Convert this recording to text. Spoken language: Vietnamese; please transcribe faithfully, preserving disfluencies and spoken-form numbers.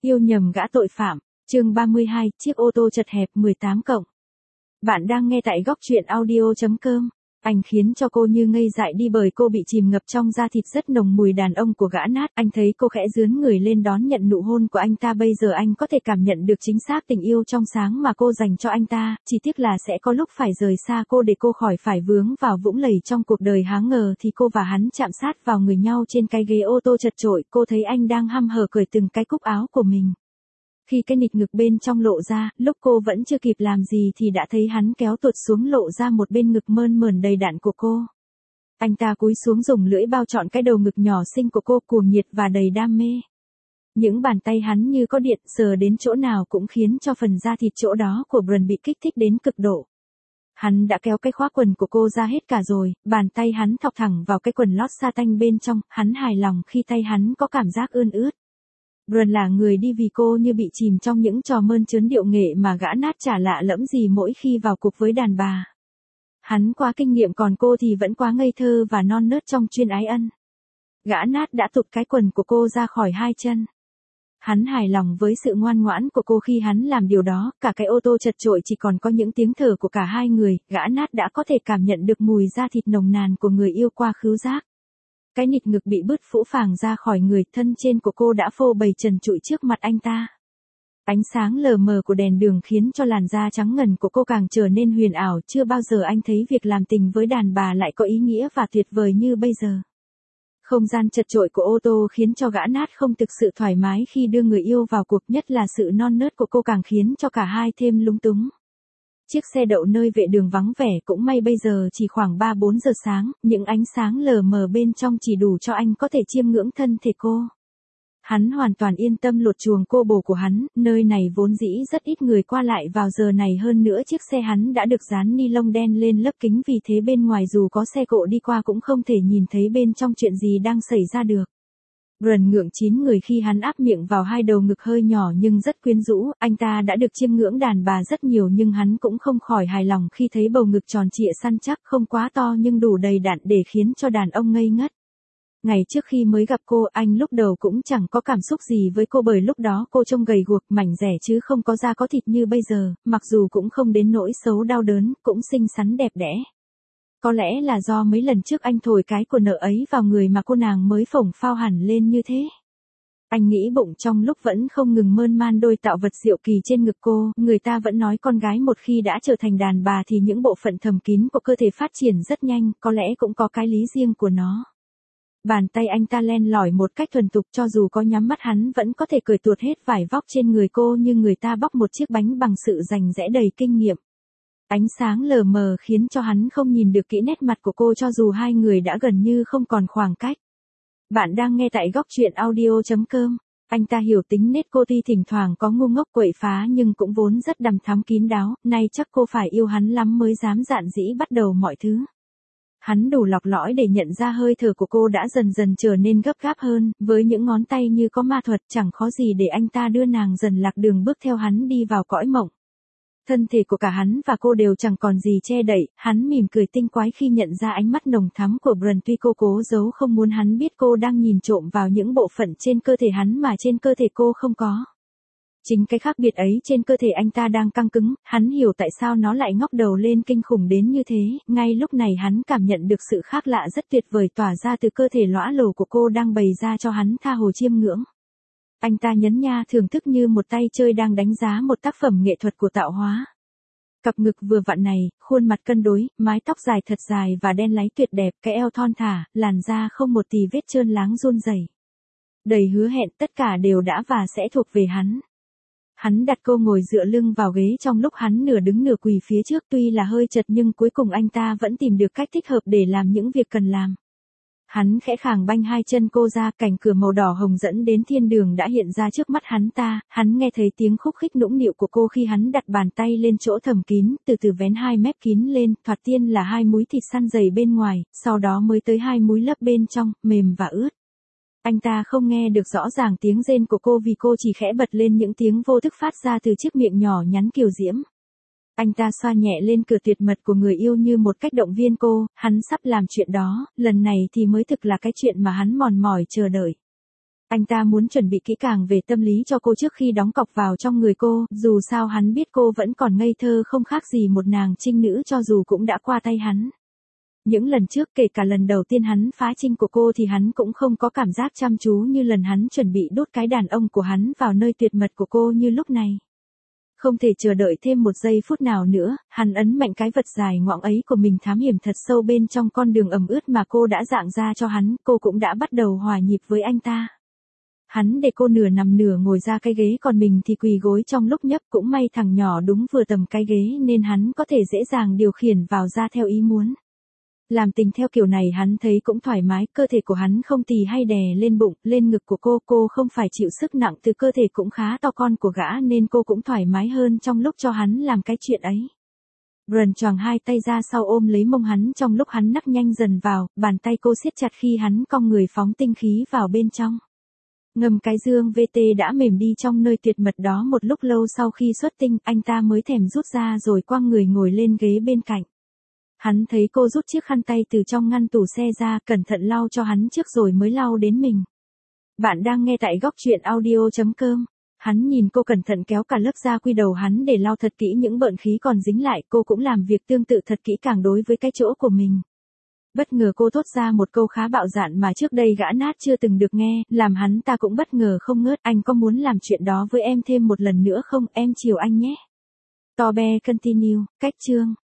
Yêu nhầm gã tội phạm, chương ba mươi hai, chiếc ô tô chật hẹp mười tám cộng. Bạn đang nghe tại góc truyện audio.com. Anh khiến cho cô như ngây dại đi bởi cô bị chìm ngập trong da thịt rất nồng mùi đàn ông của gã nát. Anh thấy cô khẽ dướn người lên đón nhận nụ hôn của anh ta. Bây giờ anh có thể cảm nhận được chính xác tình yêu trong sáng mà cô dành cho anh ta. Chỉ tiếc là sẽ có lúc phải rời xa cô để cô khỏi phải vướng vào vũng lầy trong cuộc đời. Há ngờ thì cô và hắn chạm sát vào người nhau trên cái ghế ô tô chật chội. Cô thấy anh đang hăm hở cởi từng cái cúc áo của mình. Khi cái nịt ngực bên trong lộ ra, lúc cô vẫn chưa kịp làm gì thì đã thấy hắn kéo tuột xuống lộ ra một bên ngực mơn mởn đầy đặn của cô. Anh ta cúi xuống dùng lưỡi bao trọn cái đầu ngực nhỏ xinh của cô, cuồng nhiệt và đầy đam mê. Những bàn tay hắn như có điện, sờ đến chỗ nào cũng khiến cho phần da thịt chỗ đó của Brian bị kích thích đến cực độ. Hắn đã kéo cái khóa quần của cô ra hết cả rồi, bàn tay hắn thọc thẳng vào cái quần lót sa tanh bên trong, hắn hài lòng khi tay hắn có cảm giác ươn ướt. Brian là người đi vì cô như bị chìm trong những trò mơn trớn điệu nghệ mà gã nát chả lạ lẫm gì mỗi khi vào cuộc với đàn bà. Hắn quá kinh nghiệm còn cô thì vẫn quá ngây thơ và non nớt trong chuyên ái ân. Gã nát đã tụt cái quần của cô ra khỏi hai chân. Hắn hài lòng với sự ngoan ngoãn của cô khi hắn làm điều đó, cả cái ô tô chật chội chỉ còn có những tiếng thở của cả hai người, gã nát đã có thể cảm nhận được mùi da thịt nồng nàn của người yêu qua khứu giác. Cái nịt ngực bị bứt phũ phàng ra khỏi người, thân trên của cô đã phô bày trần trụi trước mặt anh ta. Ánh sáng lờ mờ của đèn đường khiến cho làn da trắng ngần của cô càng trở nên huyền ảo, chưa bao giờ anh thấy việc làm tình với đàn bà lại có ý nghĩa và tuyệt vời như bây giờ. Không gian chật chội của ô tô khiến cho gã nát không thực sự thoải mái khi đưa người yêu vào cuộc, nhất là sự non nớt của cô càng khiến cho cả hai thêm lúng túng. Chiếc xe đậu nơi vệ đường vắng vẻ, cũng may bây giờ chỉ khoảng ba bốn giờ sáng, những ánh sáng lờ mờ bên trong chỉ đủ cho anh có thể chiêm ngưỡng thân thể cô. Hắn hoàn toàn yên tâm lột chuồng cô bồ của hắn, nơi này vốn dĩ rất ít người qua lại vào giờ này, hơn nữa chiếc xe hắn đã được dán ni lông đen lên lớp kính, vì thế bên ngoài dù có xe cộ đi qua cũng không thể nhìn thấy bên trong chuyện gì đang xảy ra được. Brian ngượng chín người khi hắn áp miệng vào hai đầu ngực hơi nhỏ nhưng rất quyến rũ. Anh ta đã được chiêm ngưỡng đàn bà rất nhiều nhưng hắn cũng không khỏi hài lòng khi thấy bầu ngực tròn trịa săn chắc, không quá to nhưng đủ đầy đặn để khiến cho đàn ông ngây ngất. Ngày trước khi mới gặp cô, anh lúc đầu cũng chẳng có cảm xúc gì với cô bởi lúc đó cô trông gầy guộc, mảnh dẻ chứ không có da có thịt như bây giờ, mặc dù cũng không đến nỗi xấu đau đớn, cũng xinh xắn đẹp đẽ. Có lẽ là do mấy lần trước anh thổi cái của nợ ấy vào người mà cô nàng mới phồng phao hẳn lên như thế. Anh nghĩ bụng trong lúc vẫn không ngừng mơn man đôi tạo vật diệu kỳ trên ngực cô. Người ta vẫn nói con gái một khi đã trở thành đàn bà thì những bộ phận thầm kín của cơ thể phát triển rất nhanh, có lẽ cũng có cái lý riêng của nó. Bàn tay anh ta len lỏi một cách thuần thục, cho dù có nhắm mắt hắn vẫn có thể cởi tuột hết vải vóc trên người cô như người ta bóc một chiếc bánh bằng sự rành rẽ đầy kinh nghiệm. Ánh sáng lờ mờ khiến cho hắn không nhìn được kỹ nét mặt của cô cho dù hai người đã gần như không còn khoảng cách. Bạn đang nghe tại góc truyện audio.com. Anh ta hiểu tính nết cô, tuy thỉnh thoảng có ngu ngốc quậy phá nhưng cũng vốn rất đằm thắm kín đáo, nay chắc cô phải yêu hắn lắm mới dám dạn dĩ bắt đầu mọi thứ. Hắn đủ lọc lõi để nhận ra hơi thở của cô đã dần dần trở nên gấp gáp hơn, với những ngón tay như có ma thuật, chẳng khó gì để anh ta đưa nàng dần lạc đường bước theo hắn đi vào cõi mộng. Thân thể của cả hắn và cô đều chẳng còn gì che đậy, hắn mỉm cười tinh quái khi nhận ra ánh mắt nồng thắm của Brian, tuy cô cố giấu không muốn hắn biết cô đang nhìn trộm vào những bộ phận trên cơ thể hắn mà trên cơ thể cô không có. Chính cái khác biệt ấy trên cơ thể anh ta đang căng cứng, hắn hiểu tại sao nó lại ngóc đầu lên kinh khủng đến như thế. Ngay lúc này hắn cảm nhận được sự khác lạ rất tuyệt vời tỏa ra từ cơ thể lõa lồ của cô đang bày ra cho hắn tha hồ chiêm ngưỡng. Anh ta nhấn nha thưởng thức như một tay chơi đang đánh giá một tác phẩm nghệ thuật của tạo hóa. Cặp ngực vừa vặn này, khuôn mặt cân đối, mái tóc dài thật dài và đen láy tuyệt đẹp, cái eo thon thả, làn da không một tì vết trơn láng run rẩy. Đầy hứa hẹn, tất cả đều đã và sẽ thuộc về hắn. Hắn đặt cô ngồi dựa lưng vào ghế trong lúc hắn nửa đứng nửa quỳ phía trước, tuy là hơi chật nhưng cuối cùng anh ta vẫn tìm được cách thích hợp để làm những việc cần làm. Hắn khẽ khàng banh hai chân cô ra, cảnh cửa màu đỏ hồng dẫn đến thiên đường đã hiện ra trước mắt hắn ta. Hắn nghe thấy tiếng khúc khích nũng nịu của cô khi hắn đặt bàn tay lên chỗ thầm kín, từ từ vén hai mép kín lên, thoạt tiên là hai múi thịt săn dày bên ngoài, sau đó mới tới hai múi lấp bên trong, mềm và ướt. Anh ta không nghe được rõ ràng tiếng rên của cô vì cô chỉ khẽ bật lên những tiếng vô thức phát ra từ chiếc miệng nhỏ nhắn kiều diễm. Anh ta xoa nhẹ lên cửa tuyệt mật của người yêu như một cách động viên cô, hắn sắp làm chuyện đó, lần này thì mới thực là cái chuyện mà hắn mòn mỏi chờ đợi. Anh ta muốn chuẩn bị kỹ càng về tâm lý cho cô trước khi đóng cọc vào trong người cô, dù sao hắn biết cô vẫn còn ngây thơ không khác gì một nàng trinh nữ cho dù cũng đã qua tay hắn. Những lần trước kể cả lần đầu tiên hắn phá trinh của cô thì hắn cũng không có cảm giác chăm chú như lần hắn chuẩn bị đốt cái đàn ông của hắn vào nơi tuyệt mật của cô như lúc này. Không thể chờ đợi thêm một giây phút nào nữa, hắn ấn mạnh cái vật dài ngoẵng ấy của mình thám hiểm thật sâu bên trong con đường ẩm ướt mà cô đã dạng ra cho hắn, cô cũng đã bắt đầu hòa nhịp với anh ta. Hắn để cô nửa nằm nửa ngồi ra cái ghế còn mình thì quỳ gối trong lúc nhấp, cũng may thằng nhỏ đúng vừa tầm cái ghế nên hắn có thể dễ dàng điều khiển vào ra theo ý muốn. Làm tình theo kiểu này hắn thấy cũng thoải mái, cơ thể của hắn không tì hay đè lên bụng, lên ngực của cô, cô không phải chịu sức nặng từ cơ thể cũng khá to con của gã nên cô cũng thoải mái hơn trong lúc cho hắn làm cái chuyện ấy. Rần choàng hai tay ra sau ôm lấy mông hắn trong lúc hắn nắc nhanh dần vào, bàn tay cô siết chặt khi hắn cong người phóng tinh khí vào bên trong. Ngầm cái dương vê tê đã mềm đi trong nơi tuyệt mật đó một lúc lâu sau khi xuất tinh, anh ta mới thèm rút ra rồi quăng người ngồi lên ghế bên cạnh. Hắn thấy cô rút chiếc khăn tay từ trong ngăn tủ xe ra, cẩn thận lau cho hắn trước rồi mới lau đến mình. Bạn đang nghe tại góc truyện audio chấm com. Hắn nhìn cô cẩn thận kéo cả lớp da quy đầu hắn để lau thật kỹ những bợn khí còn dính lại, cô cũng làm việc tương tự thật kỹ càng đối với cái chỗ của mình. Bất ngờ cô thốt ra một câu khá bạo dạn mà trước đây gã nát chưa từng được nghe, làm hắn ta cũng bất ngờ không ngớt. Anh có muốn làm chuyện đó với em thêm một lần nữa không, em chiều anh nhé. Tobe continue, cách chương.